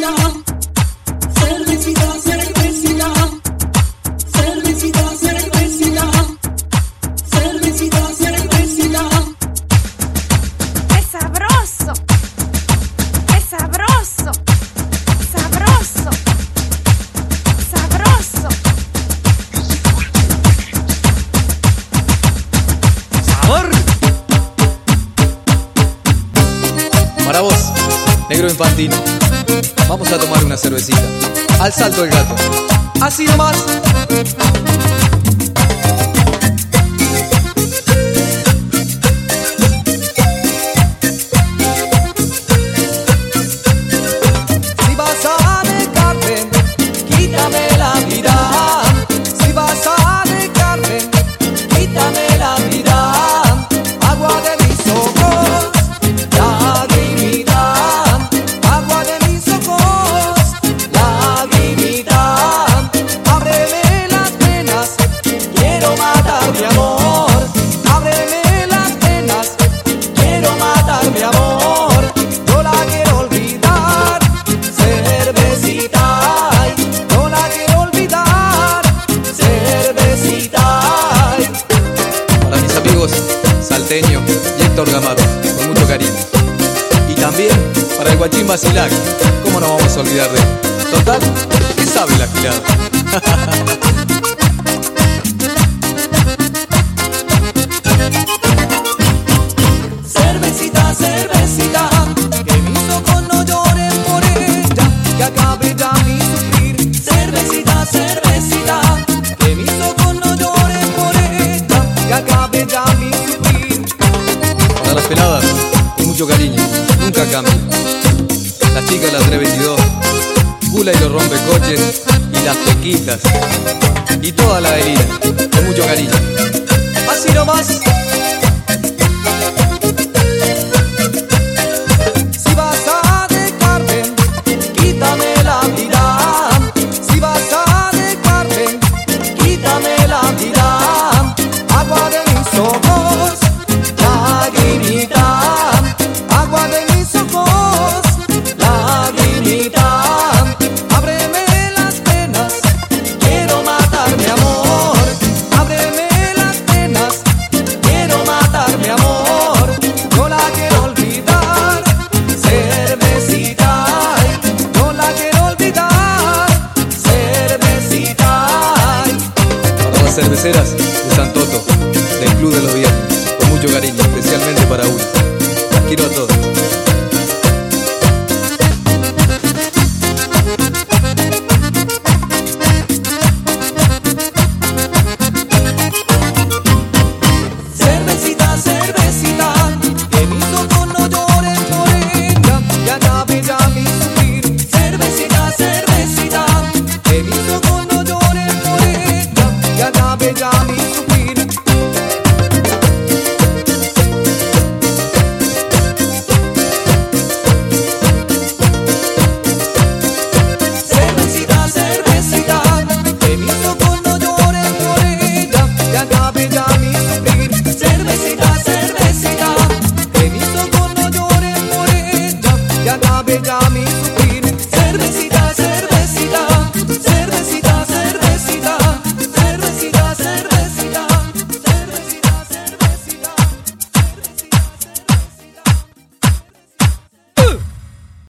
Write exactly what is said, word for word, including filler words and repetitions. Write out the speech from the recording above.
Para vos, negro infantino, vamos a tomar una cervecita. Al salto del gato. Así nomás. Si vas a dejarte, quítame la vida. Si vas a dejarte, quítame la vida. Agua de mis ojos, lagrimita. Agua de mis ojos, lagrimita. Ábreme las penas, quiero matar mi amor. Ábreme las penas, quiero matar mi amor. Yo la quiero olvidar, cervecita. Ay, yo la quiero olvidar, cervecita. Ay. Para mis amigos Salteño y Héctor Gamaro, con mucho cariño. Y también para el guachín Basilac, ¿cómo nos vamos a olvidar de él? Total, ¿qué sabe la gilada? Cervecita, cervecita, que mis ojos no lloren por ella, que acabe ya mi sufrir. Cervecita, cervecita, que mis ojos no lloren por ella, que acabe ya mi sufrir. Para las peladas, con mucho cariño, nunca cambian. Las chicas de la tres veintidós, Gula y los rompecoches, y las pequitas, y toda la avenida, con mucho cariño. Así nomás. Si vas a dejarme, quítame la vida. Si vas a dejarme, quítame la vida. Agua de mis ojos, lagrimita. Agua de mis ojos, lagrimita. Ábreme las penas, quiero matar mi amor. Ábreme las penas, quiero matar mi amor. Yo la quiero olvidar, cervecita. Ay, yo la quiero olvidar, cervecita. Ay. Para las cerveceras de San Toto, del Club de los Viernes, con mucho cariño, especialmente para uno. Las quiero a todas.